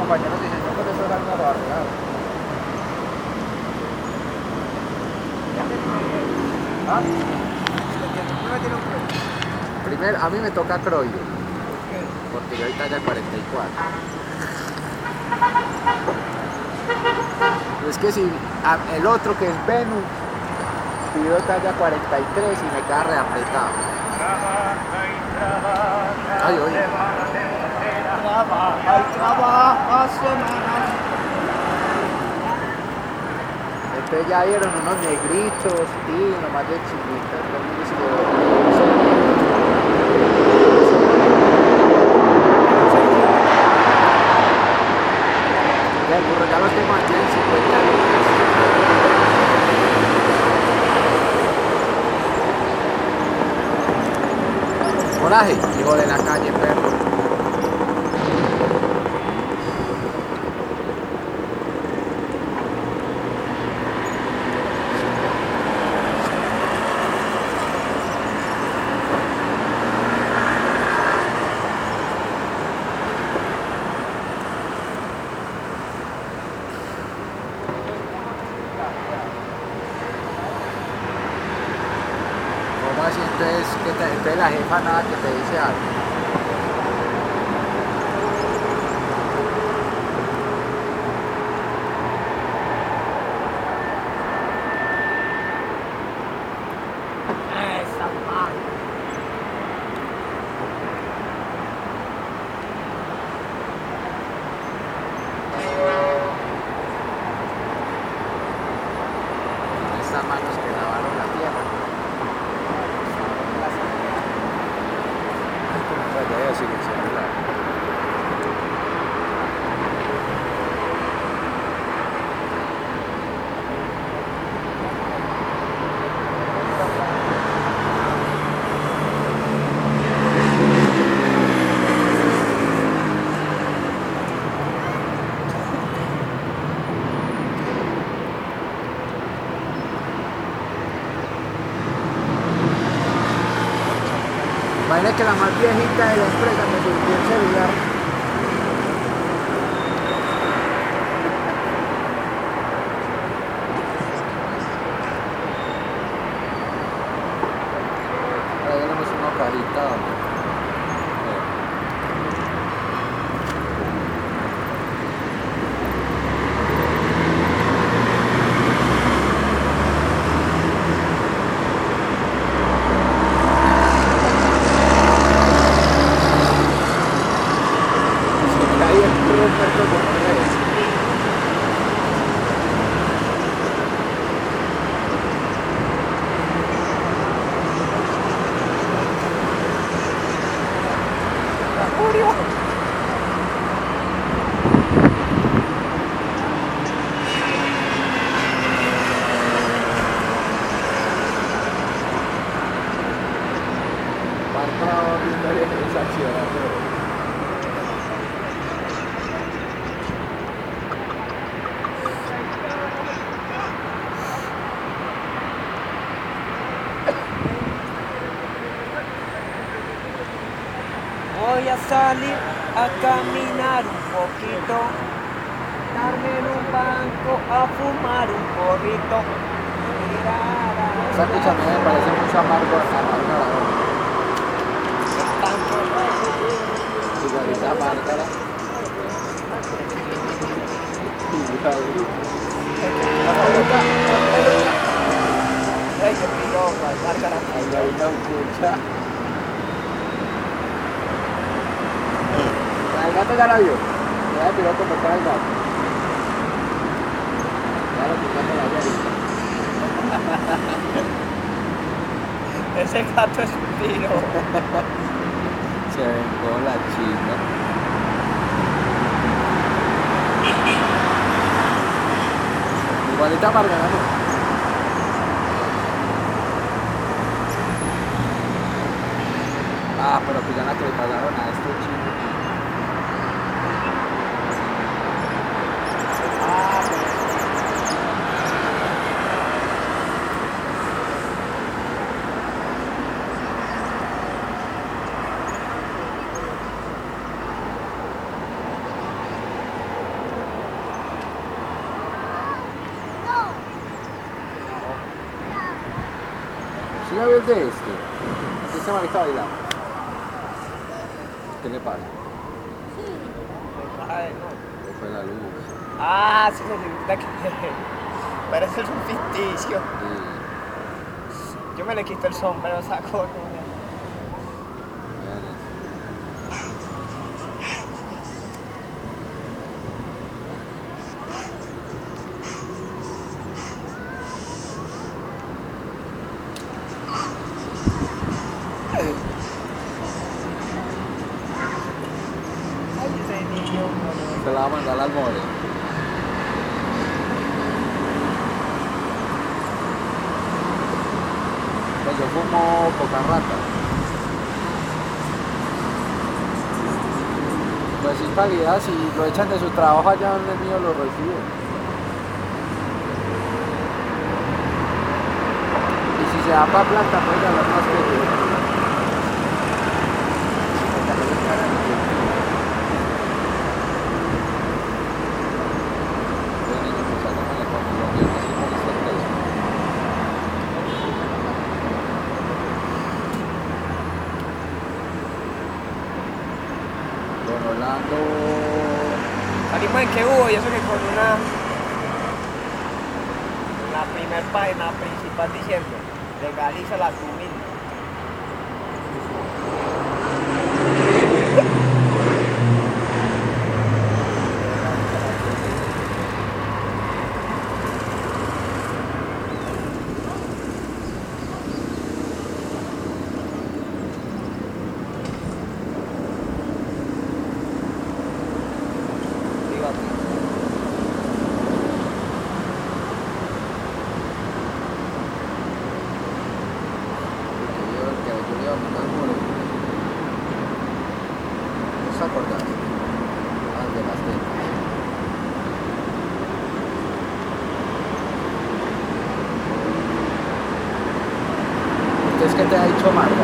compañeros dicen, no, pero eso es algo arreglado. ¿Ah? Primero, a mí me toca Croyo, porque yo ahorita ya 44. Es que si el otro que es Venus pidió talla 43 y me queda reapretado. Ay, oye. Trabaja semanas. Entonces ya vieron unos negritos, tío, nomás de chinitas, el burro ya los tengo aquí en 50 lucas. Coraje, hijo de la calle, perro. ¿Cómo así? Entonces la jefa nada que te dice algo. Estas manos que lavaron la tierra. Ya sigue siendo la... Imagina que la más viejita de la empresa me surgió el celular. Ahora tenemos una carita. Voy a salir a caminar un poquito, darme en un banco a fumar un porrito. Esa picha a mí me parece mucho amargo Igualita Márgara. Ey, qué piropa, Márgara. Igualita Ucucha. El gato ya la vio. Ya le tiró como para el gato. Ya lo quitamos la llave. Ese gato es un tiro. Se vengó la chica. Igualita Márgara, ¿no? Ah, pero pillana que le pagaron a este chico. de este. Este marica bailando. ¿Qué le pasa? Ay, no. Se fue la luz. Ah, sí, resulta que parece un ficticio. Sí. Yo me le quito el sombrero, saco una. Ay, ese niño. Se la va a mandar al more. Pues yo fumo poca rata. Pues sin calidad, si lo echan de su trabajo allá donde el mío lo recibe. Y si se da para planta, pues ya lo más que yo. Don Orlando. Salimos en que hubo y eso que con una. La primer página principal diciendo: legaliza la comida. ¿No se acordás? Ah, de las tetas. ¿Entonces qué te ha dicho Marta?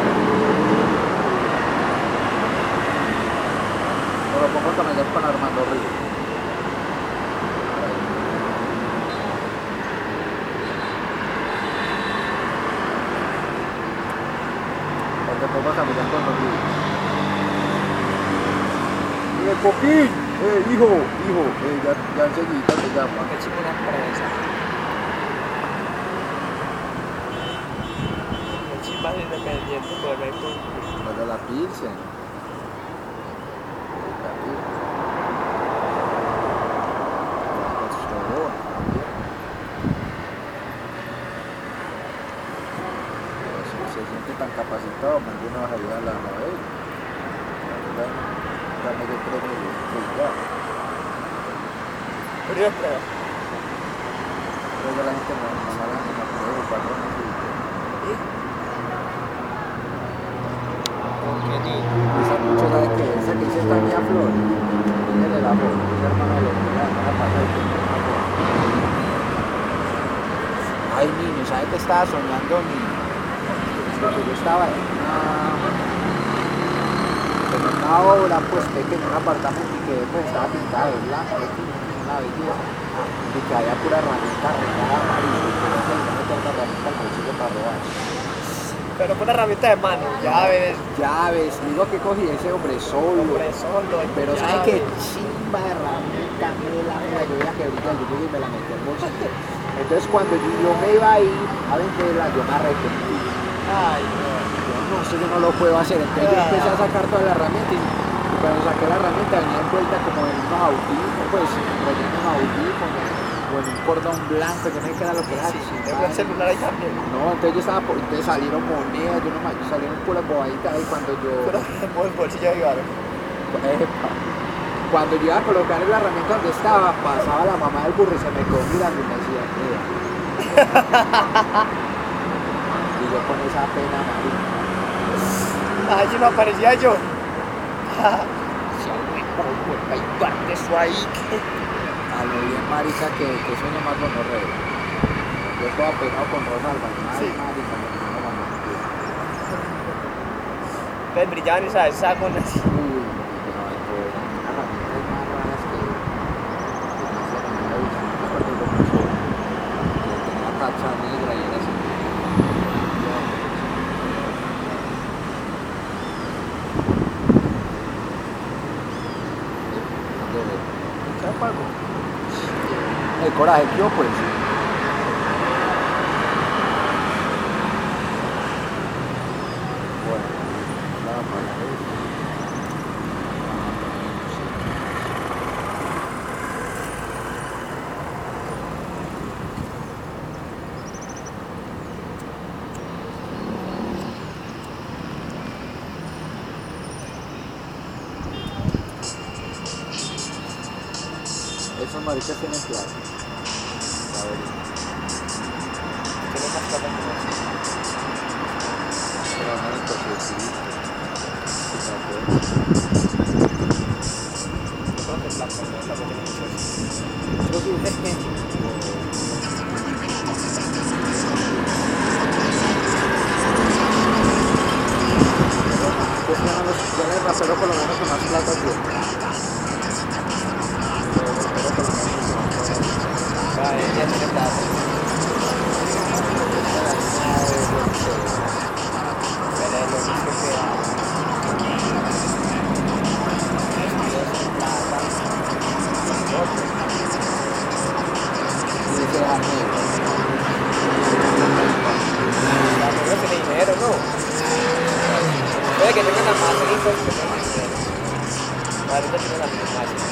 Por lo pongo con ella con Armando Ríos. Porque pongo también con los Ríos. Coquín, hijo, ya enseguida te llama. Que chico una presa. El chimba es independiente, correcto. Lo de la Pilsen. La Pilsen. La Costobón, también. Pero si se siente tan capacitado, más de una vas a ayudar a la novela. Dame de premio de igual. Pero yo creo. Luego la gente no la gente no puede el patrón así. ¿Qué niño? Esa mucho sabe que esa que dice Tania Flores, viene de la voz, es hermano de los que la pasa y tiene una voz. Ay niño, ¿sabe que estaba soñando niño? Porque yo estaba en una obra pues pequeña, un apartamento y que pues estaba pintado de blanco, una belleza. Y que había pura herramienta regada amarillo, que no se le mete una herramienta al bolsillo para robar. Pero con una herramienta de mano, llaves. Llaves, digo que cogí ese hombre solo. Pero ¿sabes qué chimba de herramienta? Mira, yo veía que brilla, yo llegué y me la metí al bolsillo. Entonces cuando yo me iba a ir a venderla, yo me arrepentí. Ay, no. No, eso yo no lo puedo hacer. Entonces yo empecé a sacar toda la herramienta y cuando saqué la herramienta venía envuelta como en unos audífonos, pues relleno unos audífonos o en un cordón blanco, yo no sé qué era lo que era. Tengo el celular ahí también. No, entonces yo estaba, entonces salieron monedas, yo no me, salieron puras bobaditas ahí cuando yo... Pero el bolsillo de Iván. Cuando yo iba a colocar la herramienta donde estaba, pasaba la mamá del burro y se me quedó mirando y me decía, y yo con esa pena, marica. Allí no aparecía yo. Si algo y parte eso ahí. A lo bien, marica, que sueño más gonorreo. Yo estaba pegado con Rosalba, Sí. marica, no mamá. Pues brillaban esas hexágonas. Uy, no, una herramienta más raras que no sé, no me gusta. Yo cuando lo puso, que tenía tacha negra y era así. coraje, yo pues. Bueno, vamos a ver. Esos maricas tienen clase. A ver. Tiene más plata que nosotros. Pero no entonces sí. Yo creo que es la cosa, es la que tiene que ser. Yo sí. ¿Quién es el rapero colombiano que más plata tiene? Vale, ya tiene plata. Pero es lo mismo que Dice amigo. la amigo tiene dinero, ¿no? Puede que tengan la más rica que tengan dinero. La ahorita tiene la misma máquina.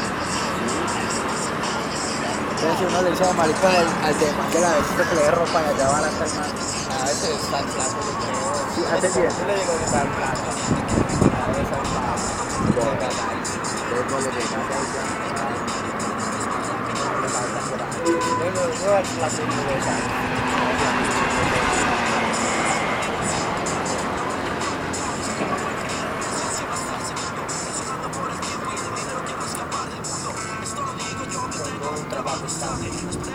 Entonces uno le dice a marica al tema que la vez que le dé ropa y allá va a la calma. A veces está el plato, yo creo. Sí, hace bien. Yo le digo que está el plato. A veces está el plato. Entonces no le digas a ella. Luego el plato de esa. Un trabajo estable.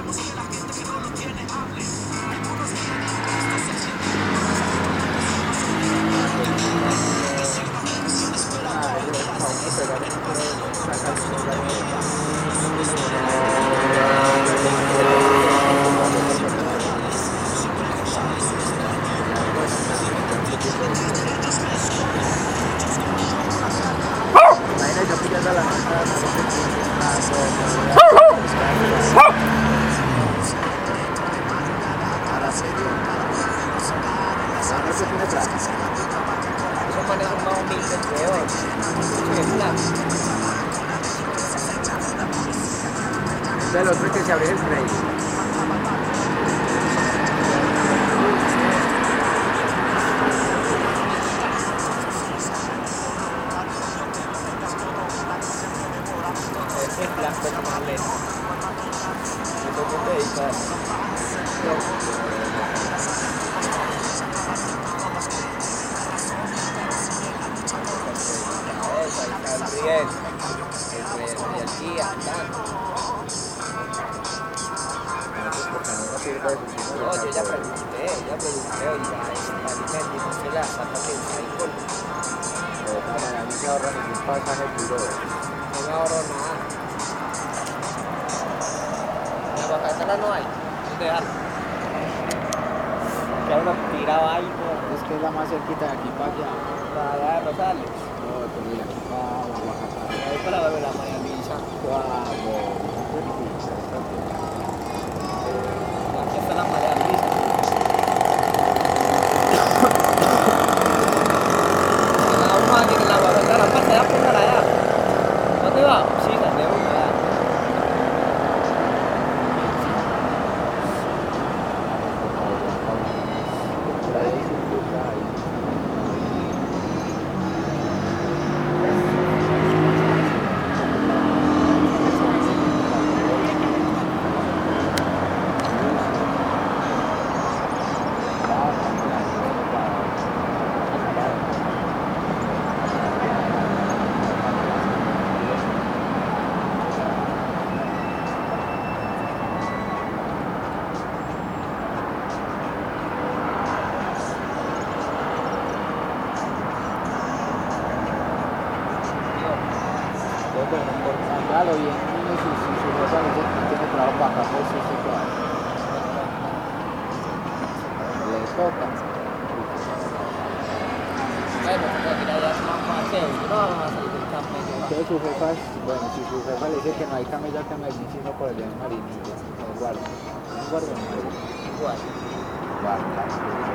Imagina yo pillando a la nota. Eso tiene plata. Esos manes son más humildes que otros. Sí, es plata. Del otro que se abre el crédito. Es plan personal. Eso que te dice. Bien. El día, tanto. No, yo ya pregunté, oiga, alimento, no se la saca que hay por. A mí me ahorran ningún pasaje duro. No me ahorro nada. La Guacatala no hay. ¿Dónde dejarlo? Que uno tirado ahí, por Es que es la más cerquita de aquí para allá. la allá de Rosales. No, pues mira, aquí para Guacatá. Ahí para la de la María Luisa. Aquí está la María Luisa. Vamos a que la Guacatala, pasa allá, póngala allá. ¿Dónde va? Sí, la de una allá. Claro, y si su esposa no tiene trabajo para acá, pues sí, claro. Le toca. Bueno, pero mira, ya es más fácil. No vamos a salir del campo y llevar. Entonces su jefa, bueno, si su jefa le dice que no hay camella acá en Medellín, sino por allá en Marinilla, no guarda. No guarda, no Igual. guarda.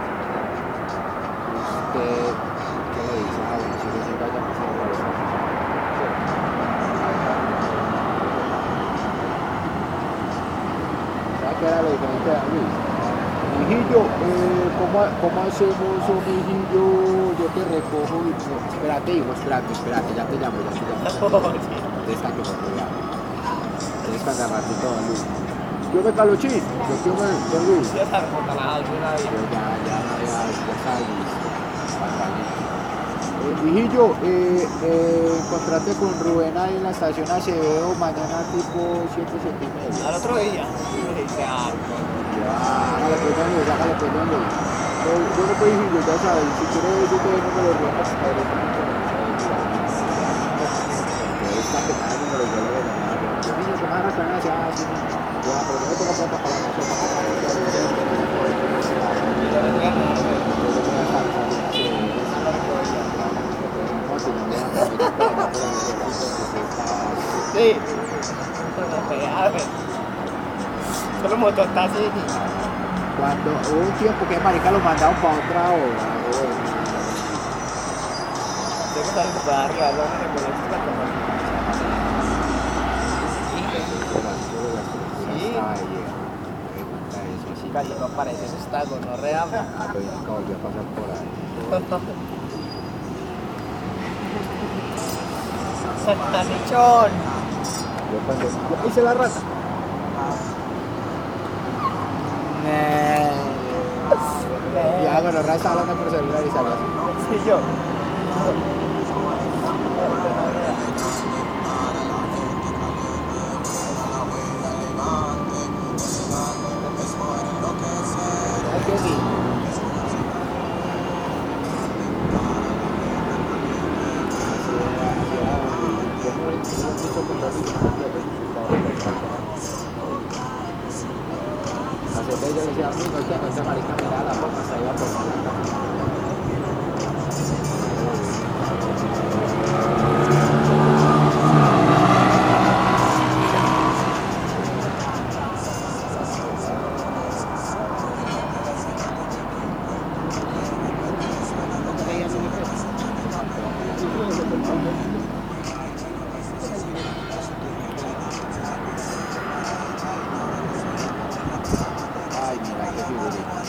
Usted, ¿qué le dice a un chico si vaya a hacer eso? ¿Sabe qué era lo diferente de Don Luis? Mijillo, ¿cómo hacemos un mijillo? Yo te recojo y... Espérate, hijo, espérate, ya te llamo. Está que me cuidado. Tienes que agarrarte todo, Don Luis. Yo me calochín, yo quiero ver, Don Luis. Ya está remotalado de una vez. Ya salí. Hijillo, encontrate con Rubén ahí en la estación Acevedo mañana tipo 7:30. Al otro día. Y me dice, Hágale pues, Don Luis. Bueno, pues, hijillo, ya sabes, si quieres, yo te doy número de Rubén para que directamente está que cada número yo le voy a llamar. Yo niño, que más acá así, ya, pero no me tengo plata para la cosa. sí. Solo mototaxi. Cuando hubo un tiempo que marica lo mandaron para otra hora. Tengo que salir para arriba, no me reconozco la cosa. Casi no aparece, eso está gonorrea. Volvió a pasar por ahí. Salchichón. Yo hice la rata. Ya, bueno, Ray está hablando por celular y sale así. Sí, yo. Ay, qué sí. Yo le decía, amigo, que no se marica, mira la forma, se iba por la Ay, mira, qué figurita.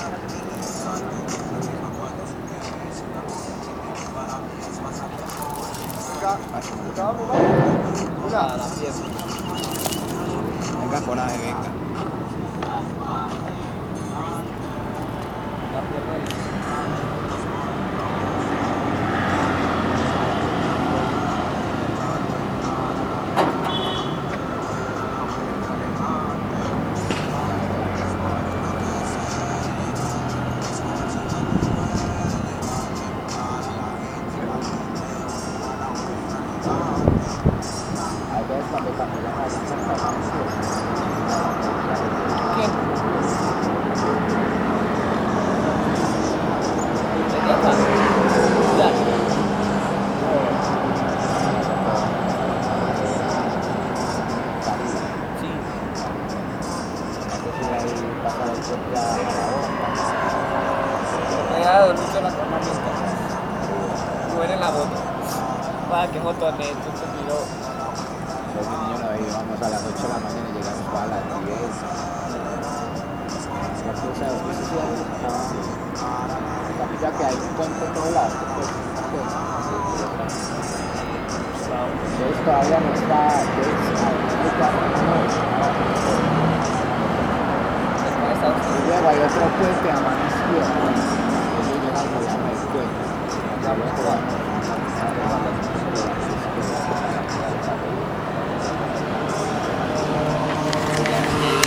La pieza. Venga, coraje, venga. La pieza. Qué motoneta, se miró. Los niños no íbamos a las 8 de la mañana y llegamos para las 10. Ya que hay un puente en todos lados. Entonces todavía no está. Y luego hay otro puente a mano izquierda. Eso llegamos a la mano izquierda.